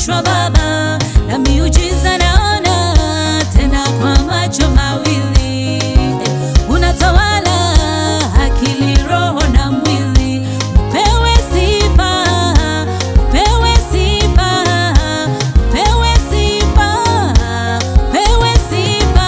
umekamilishwa Baba, na miujiza naona tena kwa macho mawili. Unatawala akili, roho na mwili. Upewe sifa, upewe sifa, upewe sifa, upewe sifa.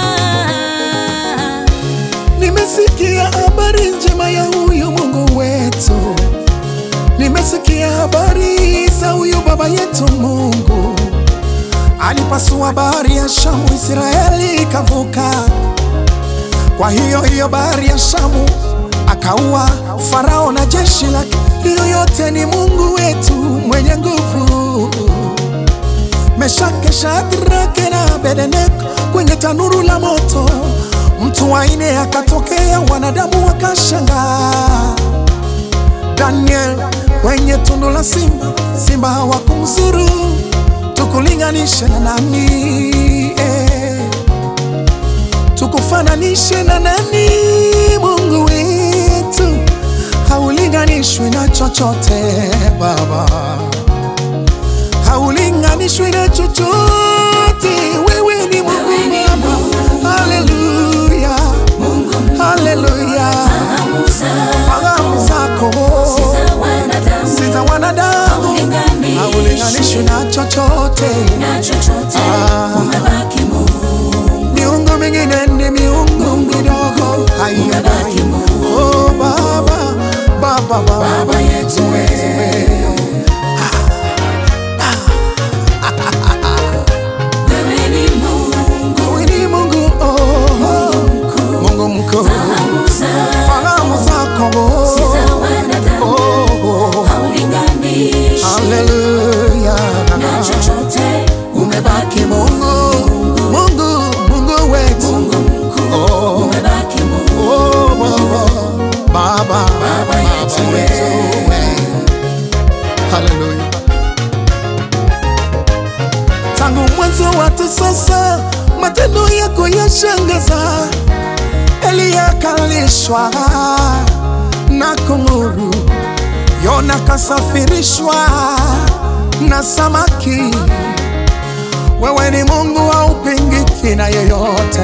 Nimesikia habari njema ya huyu Mungu wetu. Nimesikia habari za huyu baba yetu Mungu. Alipasua bahari ya Shamu, Israeli ikavuka. Kwa hiyo bahari ya Shamu akaua Farao na jeshi lake. Hiyo yote ni Mungu wetu mwenye nguvu. Meshaki, Shadraka na Abednego kwenye tanuru la moto. Mtu wa nne akatokea, wanadamu wakashangaa. Daniel kwenye tundu la simba, simba hawakumzuru. Tukulinganishe na nani? Tukufananishe na nani? Mungu wetu haulinganishwi na chochote Baba, haulinganishwi na chochote. Wewe ni Mungu Baba. Haleluya, haleluya. Fahamu zako si za wanadamu, haulinganishwi na chochote. Umebaki Mungu. Miungu mingine ni miungu midogo, haiyadai. Oh Baba, Baba, Baba yetu wewe. Wewe ni Mungu, Wewe ni Mungu, Mungu mkuu. Fahamu zako si za wanadamu, haulinganishwi haleluya na chochote. Umebaki Mungu, Mungu, Mungu wetu. Mungu mkuu, umebaki Mungu. Oh Baba, Baba yetu wewe. Haleluya. Tangu mwanzo hata sasa matendo yako yashangaza. Eliya kalishwa na kunguru, Yona kasafirishwa na samaki. Wewe ni Mungu haupingiki na yeyote.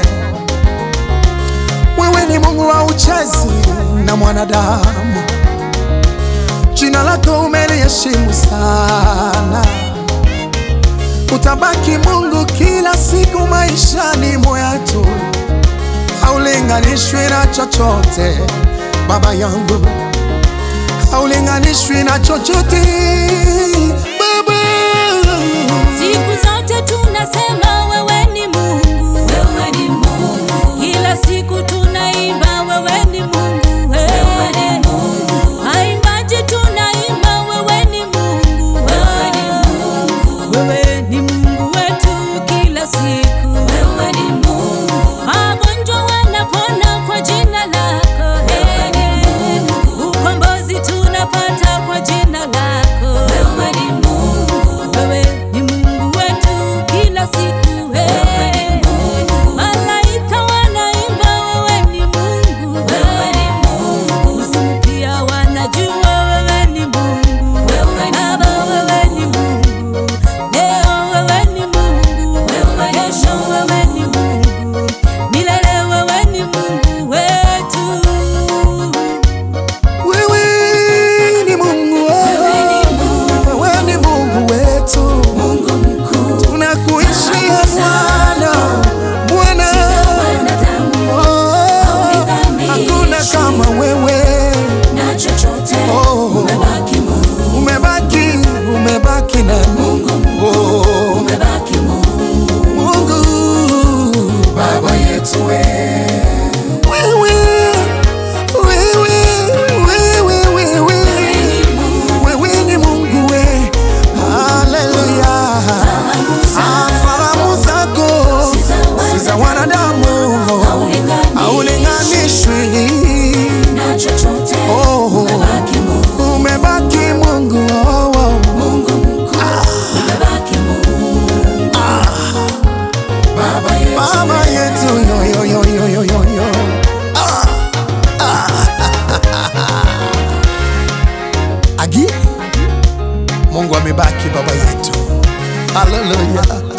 Wewe ni Mungu hauchezi na mwanadamu. Jina lako umeliheshimu sana. Utabaki Mungu kila siku maishani mwetu, haulinganishwi na chochote Baba yangu, haulinganishwi na chochote Baba. Siku zote tunasema wewe ni Mungu, wewe ni Mungu. Kila siku tunaimba wewe ni Mungu, wewe ni Mungu. Haimbaji tunaimba wewe ni Mungu, wewe ni Mungu. Wewe ni Mungu wetu kila siku, wewe ni Mungu. Magonjwa wanapona kwa jina lako, wewe ni Mungu. Ukombozi tunapata kwa jina lako, wewe Haleluya.